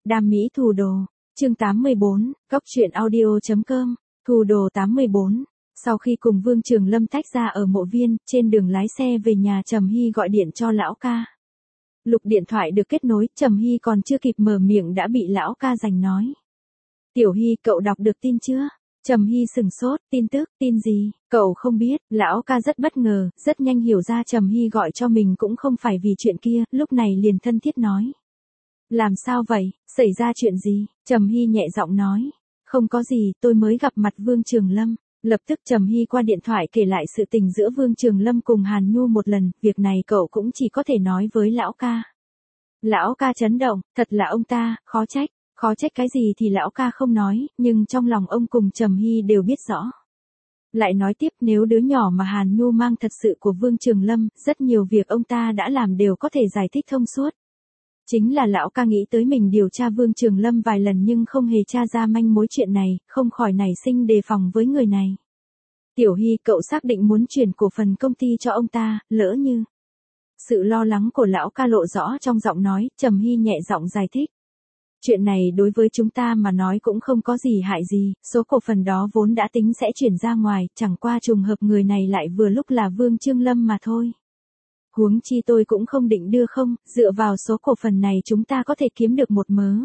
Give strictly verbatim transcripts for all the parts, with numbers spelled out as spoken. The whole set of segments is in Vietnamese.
Đam mỹ thù đồ, chương tám mươi bốn, góc truyện audio chấm com, thù đồ tám mươi bốn. Sau khi cùng Vương Trường Lâm tách ra ở mộ viên, trên đường lái xe về nhà Trầm Hy gọi điện cho lão ca. Lục điện thoại được kết nối, Trầm Hy còn chưa kịp mở miệng đã bị lão ca giành nói. Tiểu Hy, cậu đọc được tin chưa? Trầm Hy sừng sốt, tin tức, tin gì? Cậu không biết, lão ca rất bất ngờ, rất nhanh hiểu ra Trầm Hy gọi cho mình cũng không phải vì chuyện kia, lúc này liền thân thiết nói. Làm sao vậy, xảy ra chuyện gì? Trầm Hy nhẹ giọng nói. Không có gì, tôi mới gặp mặt Vương Trường Lâm. Lập tức Trầm Hy qua điện thoại kể lại sự tình giữa Vương Trường Lâm cùng Hàn Nhu một lần, việc này cậu cũng chỉ có thể nói với lão ca. Lão ca chấn động, thật là ông ta, khó trách, khó trách cái gì thì lão ca không nói, nhưng trong lòng ông cùng Trầm Hy đều biết rõ. Lại nói tiếp, nếu đứa nhỏ mà Hàn Nhu mang thật sự của Vương Trường Lâm, rất nhiều việc ông ta đã làm đều có thể giải thích thông suốt. Chính là lão ca nghĩ tới mình điều tra Vương Trường Lâm vài lần nhưng không hề tra ra manh mối chuyện này, không khỏi nảy sinh đề phòng với người này. Tiểu Hy, cậu xác định muốn chuyển cổ phần công ty cho ông ta, lỡ như. Sự lo lắng của lão ca lộ rõ trong giọng nói, Trầm Hy nhẹ giọng giải thích. Chuyện này đối với chúng ta mà nói cũng không có gì hại gì, số cổ phần đó vốn đã tính sẽ chuyển ra ngoài, chẳng qua trùng hợp người này lại vừa lúc là Vương Trường Lâm mà thôi. Huống chi tôi cũng không định đưa không, dựa vào số cổ phần này chúng ta có thể kiếm được một mớ.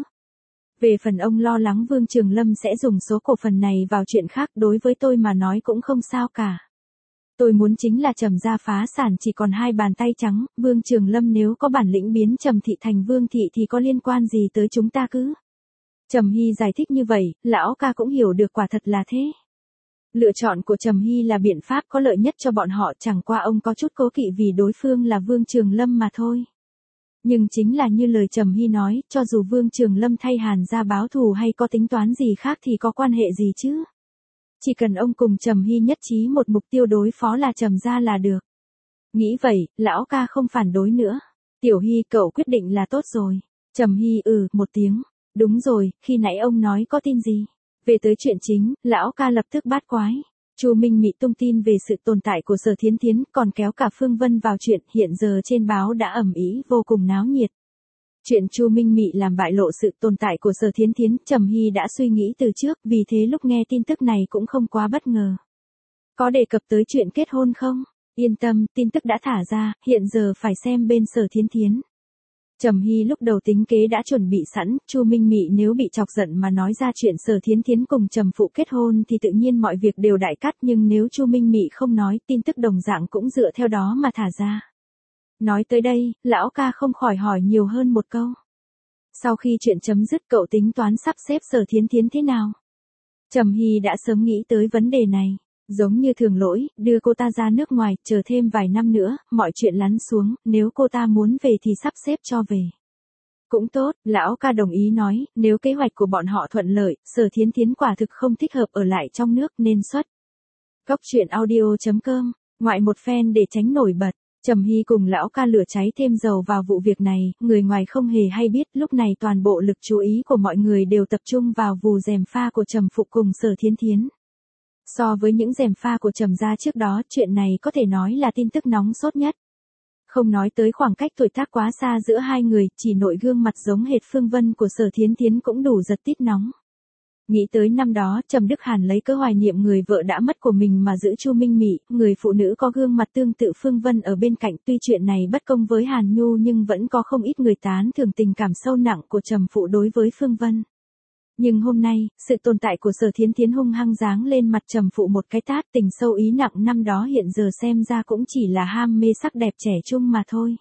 Về phần ông lo lắng Vương Trường Lâm sẽ dùng số cổ phần này vào chuyện khác, đối với tôi mà nói cũng không sao cả. Tôi muốn chính là Trầm gia phá sản chỉ còn hai bàn tay trắng, Vương Trường Lâm nếu có bản lĩnh biến Trầm thị thành Vương thị thì có liên quan gì tới chúng ta cứ. Trầm Hy giải thích như vậy, lão ca cũng hiểu được quả thật là thế. Lựa chọn của Trầm Hy là biện pháp có lợi nhất cho bọn họ, chẳng qua ông có chút cố kỵ vì đối phương là Vương Trường Lâm mà thôi. Nhưng chính là như lời Trầm Hy nói, cho dù Vương Trường Lâm thay Hàn gia báo thù hay có tính toán gì khác thì có quan hệ gì chứ. Chỉ cần ông cùng Trầm Hy nhất trí một mục tiêu đối phó là Trầm gia là được. Nghĩ vậy, lão ca không phản đối nữa. Tiểu Hy, cậu quyết định là tốt rồi. Trầm Hy ừ một tiếng. Đúng rồi, khi nãy ông nói có tin gì? Về tới chuyện chính, lão ca lập tức bát quái. Chu Minh Mị tung tin về sự tồn tại của Sở Thiến Thiến, còn kéo cả Phương Vân vào chuyện, hiện giờ trên báo đã ầm ĩ vô cùng náo nhiệt. Chuyện Chu Minh Mị làm bại lộ sự tồn tại của Sở Thiến Thiến, Trầm Hy đã suy nghĩ từ trước, vì thế lúc nghe tin tức này cũng không quá bất ngờ. Có đề cập tới chuyện kết hôn không? Yên tâm, tin tức đã thả ra, hiện giờ phải xem bên Sở Thiến Thiến. Trầm Hy lúc đầu tính kế đã chuẩn bị sẵn, Chu Minh Mị nếu bị chọc giận mà nói ra chuyện Sở Thiến Thiến cùng Trầm phụ kết hôn thì tự nhiên mọi việc đều đại cắt, nhưng nếu Chu Minh Mị không nói, tin tức đồng dạng cũng dựa theo đó mà thả ra. Nói tới đây, lão ca không khỏi hỏi nhiều hơn một câu. Sau khi chuyện chấm dứt cậu tính toán sắp xếp Sở Thiến Thiến thế nào? Trầm Hy đã sớm nghĩ tới vấn đề này. Giống như thường lỗi, đưa cô ta ra nước ngoài, chờ thêm vài năm nữa, mọi chuyện lắng xuống, nếu cô ta muốn về thì sắp xếp cho về. Cũng tốt, lão ca đồng ý nói, nếu kế hoạch của bọn họ thuận lợi, Sở Thiến Thiến quả thực không thích hợp ở lại trong nước nên xuất. Góc truyện audio chấm com, ngoại một phen để tránh nổi bật. Trầm Hy cùng lão ca lửa cháy thêm dầu vào vụ việc này, người ngoài không hề hay biết, lúc này toàn bộ lực chú ý của mọi người đều tập trung vào vụ gièm pha của Trầm phụ cùng Sở Thiến Thiến. So với những gièm pha của Trầm gia trước đó, chuyện này có thể nói là tin tức nóng sốt nhất. Không nói tới khoảng cách tuổi tác quá xa giữa hai người, chỉ nội gương mặt giống hệt Phương Vân của Sở Thiến Thiến cũng đủ giật tít nóng. Nghĩ tới năm đó, Trầm Đức Hàn lấy cớ hoài niệm người vợ đã mất của mình mà giữ Chu Minh Mị, người phụ nữ có gương mặt tương tự Phương Vân ở bên cạnh, tuy chuyện này bất công với Hàn Nhu nhưng vẫn có không ít người tán thưởng tình cảm sâu nặng của Trầm phụ đối với Phương Vân. Nhưng hôm nay, sự tồn tại của Sở Thiến Thiến hung hăng giáng lên mặt Trầm phụ một cái tát, tình sâu ý nặng năm đó hiện giờ xem ra cũng chỉ là ham mê sắc đẹp trẻ trung mà thôi.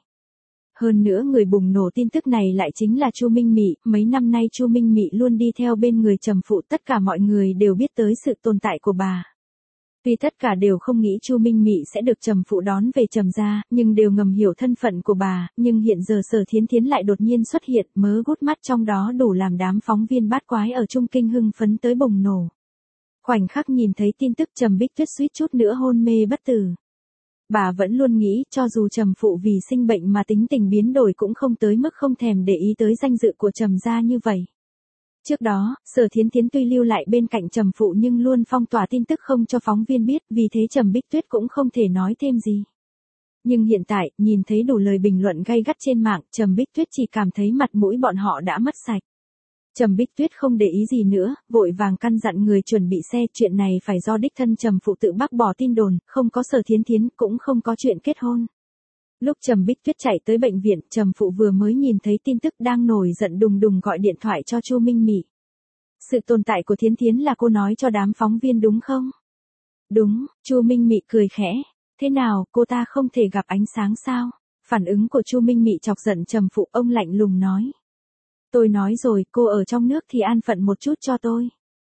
Hơn nữa người bùng nổ tin tức này lại chính là Chu Minh Mị, mấy năm nay Chu Minh Mị luôn đi theo bên người Trầm phụ, tất cả mọi người đều biết tới sự tồn tại của bà. Tuy tất cả đều không nghĩ Chu Minh Mị sẽ được Trầm phụ đón về Trầm gia, nhưng đều ngầm hiểu thân phận của bà, nhưng hiện giờ Sở Thiến Thiến lại đột nhiên xuất hiện, mớ gút mắt trong đó đủ làm đám phóng viên bát quái ở Trung Kinh hưng phấn tới bùng nổ. Khoảnh khắc nhìn thấy tin tức Trầm Bích Tuyết suýt chút nữa hôn mê bất tử. Bà vẫn luôn nghĩ, cho dù Trầm phụ vì sinh bệnh mà tính tình biến đổi cũng không tới mức không thèm để ý tới danh dự của Trầm gia như vậy. Trước đó, Sở Thiến Thiến tuy lưu lại bên cạnh Trầm phụ nhưng luôn phong tỏa tin tức không cho phóng viên biết, vì thế Trầm Bích Tuyết cũng không thể nói thêm gì. Nhưng hiện tại, nhìn thấy đủ lời bình luận gay gắt trên mạng, Trầm Bích Tuyết chỉ cảm thấy mặt mũi bọn họ đã mất sạch. Trầm Bích Tuyết không để ý gì nữa, vội vàng căn dặn người chuẩn bị xe, chuyện này phải do đích thân Trầm Phụ tự bác bỏ tin đồn, không có Sở Thiến Thiến, cũng không có chuyện kết hôn. Lúc Trầm Bích Tuyết chạy tới bệnh viện, Trầm Phụ vừa mới nhìn thấy tin tức đang nổi giận đùng đùng gọi điện thoại cho Chu Minh Mị. Sự tồn tại của Thiến Thiến là cô nói cho đám phóng viên đúng không? Đúng, Chu Minh Mị cười khẽ. Thế nào, cô ta không thể gặp ánh sáng sao? Phản ứng của Chu Minh Mị chọc giận Trầm Phụ, ông lạnh lùng nói. Tôi nói rồi, cô ở trong nước thì an phận một chút cho tôi.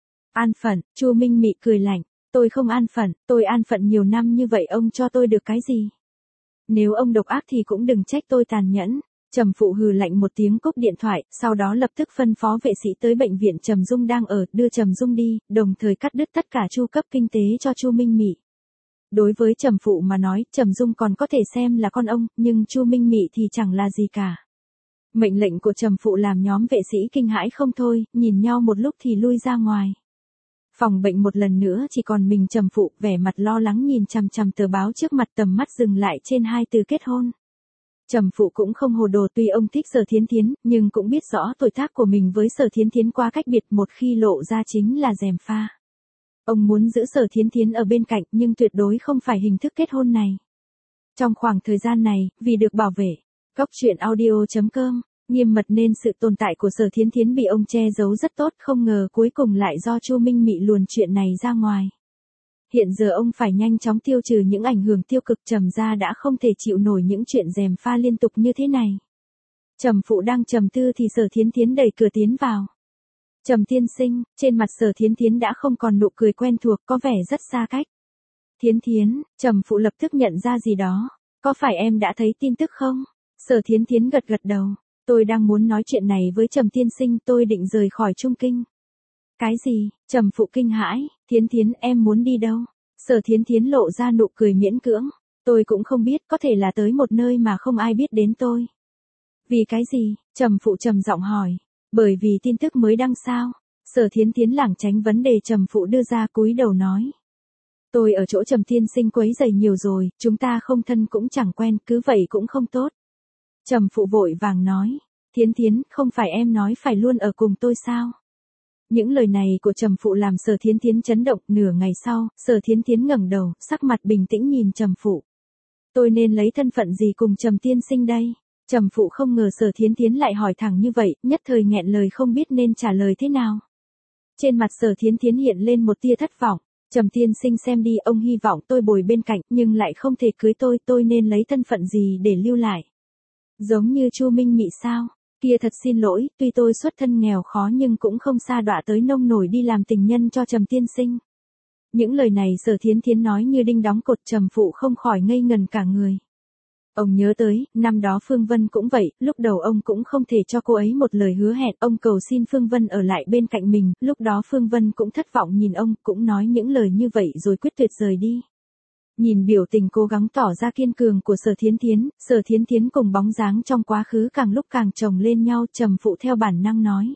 An phận, Chu Minh Mị cười lạnh. Tôi không an phận, tôi an phận nhiều năm như vậy ông cho tôi được cái gì? Nếu ông độc ác thì cũng đừng trách tôi tàn nhẫn. Trầm Phụ hừ lạnh một tiếng cúp điện thoại, sau đó lập tức phân phó vệ sĩ tới bệnh viện Trầm Dung đang ở, đưa Trầm Dung đi, đồng thời cắt đứt tất cả chu cấp kinh tế cho Chu Minh Mị. Đối với Trầm Phụ mà nói, Trầm Dung còn có thể xem là con ông, nhưng Chu Minh Mị thì chẳng là gì cả. Mệnh lệnh của Trầm Phụ làm nhóm vệ sĩ kinh hãi không thôi, nhìn nhau một lúc thì lui ra ngoài. Phòng bệnh một lần nữa chỉ còn mình Trầm Phụ, vẻ mặt lo lắng nhìn chằm chằm tờ báo trước mặt, tầm mắt dừng lại trên hai từ kết hôn. Trầm Phụ cũng không hồ đồ, tuy ông thích Sở Thiến Thiến, nhưng cũng biết rõ tuổi tác của mình với Sở Thiến Thiến quá cách biệt, một khi lộ ra chính là gièm pha. Ông muốn giữ Sở Thiến Thiến ở bên cạnh, nhưng tuyệt đối không phải hình thức kết hôn này. Trong khoảng thời gian này, vì được bảo vệ, Cóc truyện audio chấm com, nghiêm mật nên sự tồn tại của Sở Thiến Thiến bị ông che giấu rất tốt, không ngờ cuối cùng lại do Chu Minh Mị luồn chuyện này ra ngoài. Hiện giờ ông phải nhanh chóng tiêu trừ những ảnh hưởng tiêu cực, Trầm gia đã không thể chịu nổi những chuyện gièm pha liên tục như thế này. Trầm Phụ đang trầm tư thì Sở Thiến Thiến đẩy cửa tiến vào. Trầm tiên sinh, trên mặt Sở Thiến Thiến đã không còn nụ cười quen thuộc, có vẻ rất xa cách. Thiến Thiến, Trầm Phụ lập tức nhận ra gì đó. Có phải em đã thấy tin tức không? Sở Thiến Thiến gật gật đầu. Tôi đang muốn nói chuyện này với Trầm tiên sinh, tôi định rời khỏi Trung Kinh. Cái gì? Trầm Phụ kinh hãi. Thiến Thiến, em muốn đi đâu? Sở Thiến Thiến lộ ra nụ cười miễn cưỡng. Tôi cũng không biết, có thể là tới một nơi mà không ai biết đến tôi. Vì cái gì? Trầm Phụ trầm giọng hỏi. Bởi vì tin tức mới đăng sao? Sở Thiến Thiến lảng tránh vấn đề Trầm Phụ đưa ra, cúi đầu nói. Tôi ở chỗ Trầm tiên sinh quấy rầy nhiều rồi, chúng ta không thân cũng chẳng quen, cứ vậy cũng không tốt. Trầm Phụ vội vàng nói. Thiến Thiến, không phải em nói phải luôn ở cùng tôi sao? Những lời này của Trầm Phụ làm Sở Thiến Thiến chấn động, nửa ngày sau, Sở Thiến Thiến ngẩng đầu, sắc mặt bình tĩnh nhìn Trầm Phụ. Tôi nên lấy thân phận gì cùng Trầm tiên sinh đây? Trầm Phụ không ngờ Sở Thiến Thiến lại hỏi thẳng như vậy, nhất thời nghẹn lời không biết nên trả lời thế nào. Trên mặt Sở Thiến Thiến hiện lên một tia thất vọng. Trầm tiên sinh xem đi, ông hy vọng tôi bồi bên cạnh, nhưng lại không thể cưới tôi, tôi nên lấy thân phận gì để lưu lại? Giống như Chu Minh Mị sao? Kia thật xin lỗi, tuy tôi xuất thân nghèo khó nhưng cũng không sa đọa tới nông nổi đi làm tình nhân cho Trầm tiên sinh. Những lời này Sở Thiến Thiến nói như đinh đóng cột, Trầm Phụ không khỏi ngây ngần cả người. Ông nhớ tới, năm đó Phương Vân cũng vậy, lúc đầu ông cũng không thể cho cô ấy một lời hứa hẹn, ông cầu xin Phương Vân ở lại bên cạnh mình, lúc đó Phương Vân cũng thất vọng nhìn ông, cũng nói những lời như vậy rồi quyết tuyệt rời đi. Nhìn biểu tình cố gắng tỏ ra kiên cường của Sở Thiến Thiến, Sở Thiến Thiến cùng bóng dáng trong quá khứ càng lúc càng chồng lên nhau, Trầm Phụ theo bản năng nói.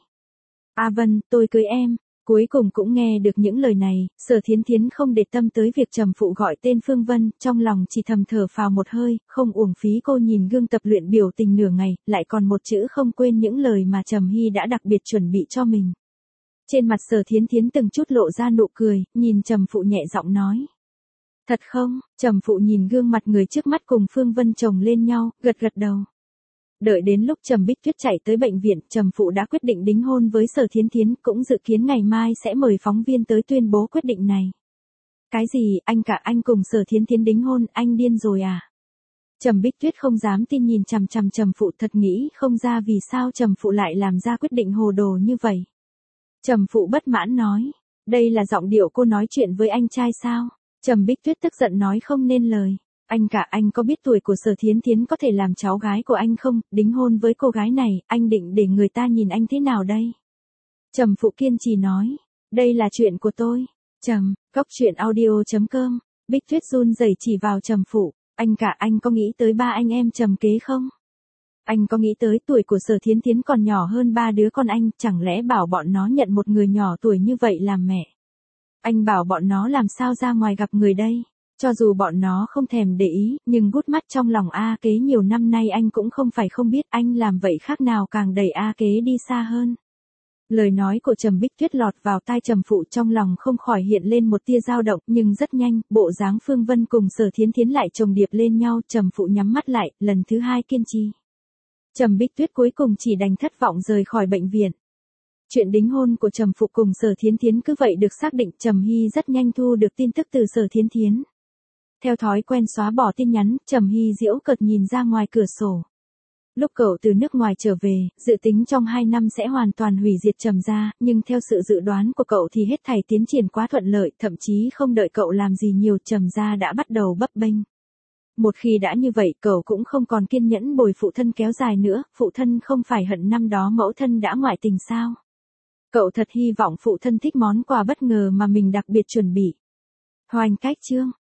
A Vân, tôi cưới em. Cuối cùng cũng nghe được những lời này, Sở Thiến Thiến không để tâm tới việc Trầm Phụ gọi tên Phương Vân, trong lòng chỉ thầm thở phào một hơi, không uổng phí cô nhìn gương tập luyện biểu tình nửa ngày, lại còn một chữ không quên những lời mà Trầm Hy đã đặc biệt chuẩn bị cho mình. Trên mặt Sở Thiến Thiến từng chút lộ ra nụ cười, nhìn Trầm Phụ nhẹ giọng nói. Thật không? Trầm Phụ nhìn gương mặt người trước mắt cùng Phương Vân chồng lên nhau, gật gật đầu. Đợi đến lúc Trầm Bích Tuyết chạy tới bệnh viện, Trầm Phụ đã quyết định đính hôn với Sở Thiến Thiến, cũng dự kiến ngày mai sẽ mời phóng viên tới tuyên bố quyết định này. Cái gì, anh cả anh cùng Sở Thiến Thiến đính hôn, anh điên rồi à? Trầm Bích Tuyết không dám tin nhìn chằm chằm Trầm Phụ, thật nghĩ không ra vì sao Trầm Phụ lại làm ra quyết định hồ đồ như vậy. Trầm Phụ bất mãn nói, đây là giọng điệu cô nói chuyện với anh trai sao? Trầm Bích Tuyết tức giận nói không nên lời. Anh cả anh có biết tuổi của Sở Thiến Thiến có thể làm cháu gái của anh không? Đính hôn với cô gái này, anh định để người ta nhìn anh thế nào đây? Trầm Phụ kiên trì nói, đây là chuyện của tôi. Trầm, Cóc truyện audio chấm com, Bích Tuyết run rẩy chỉ vào Trầm Phụ, anh cả anh có nghĩ tới ba anh em Trầm Kế không? Anh có nghĩ tới tuổi của Sở Thiến Thiến còn nhỏ hơn ba đứa con anh, chẳng lẽ bảo bọn nó nhận một người nhỏ tuổi như vậy làm mẹ? Anh bảo bọn nó làm sao ra ngoài gặp người đây? Cho dù bọn nó không thèm để ý, nhưng gút mắt trong lòng A Kế nhiều năm nay anh cũng không phải không biết, anh làm vậy khác nào càng đẩy A Kế đi xa hơn. Lời nói của Trầm Bích Tuyết lọt vào tai Trầm Phụ, trong lòng không khỏi hiện lên một tia dao động, nhưng rất nhanh, bộ dáng Phương Vân cùng Sở Thiến Thiến lại chồng điệp lên nhau, Trầm Phụ nhắm mắt lại, lần thứ hai kiên trì. Trầm Bích Tuyết cuối cùng chỉ đành thất vọng rời khỏi bệnh viện. Chuyện đính hôn của Trầm Phụ cùng Sở Thiến Thiến cứ vậy được xác định. Trầm Hy rất nhanh thu được tin tức từ Sở Thiến Thiến. Theo thói quen xóa bỏ tin nhắn, Trầm Hy giễu cợt nhìn ra ngoài cửa sổ. Lúc cậu từ nước ngoài trở về, dự tính trong hai năm sẽ hoàn toàn hủy diệt Trầm gia, nhưng theo sự dự đoán của cậu thì hết thảy tiến triển quá thuận lợi, thậm chí không đợi cậu làm gì nhiều, Trầm gia đã bắt đầu bấp bênh. Một khi đã như vậy, cậu cũng không còn kiên nhẫn bồi phụ thân kéo dài nữa, phụ thân không phải hận năm đó mẫu thân đã ngoại tình sao? Cậu thật hy vọng phụ thân thích món quà bất ngờ mà mình đặc biệt chuẩn bị. Hoành cách chương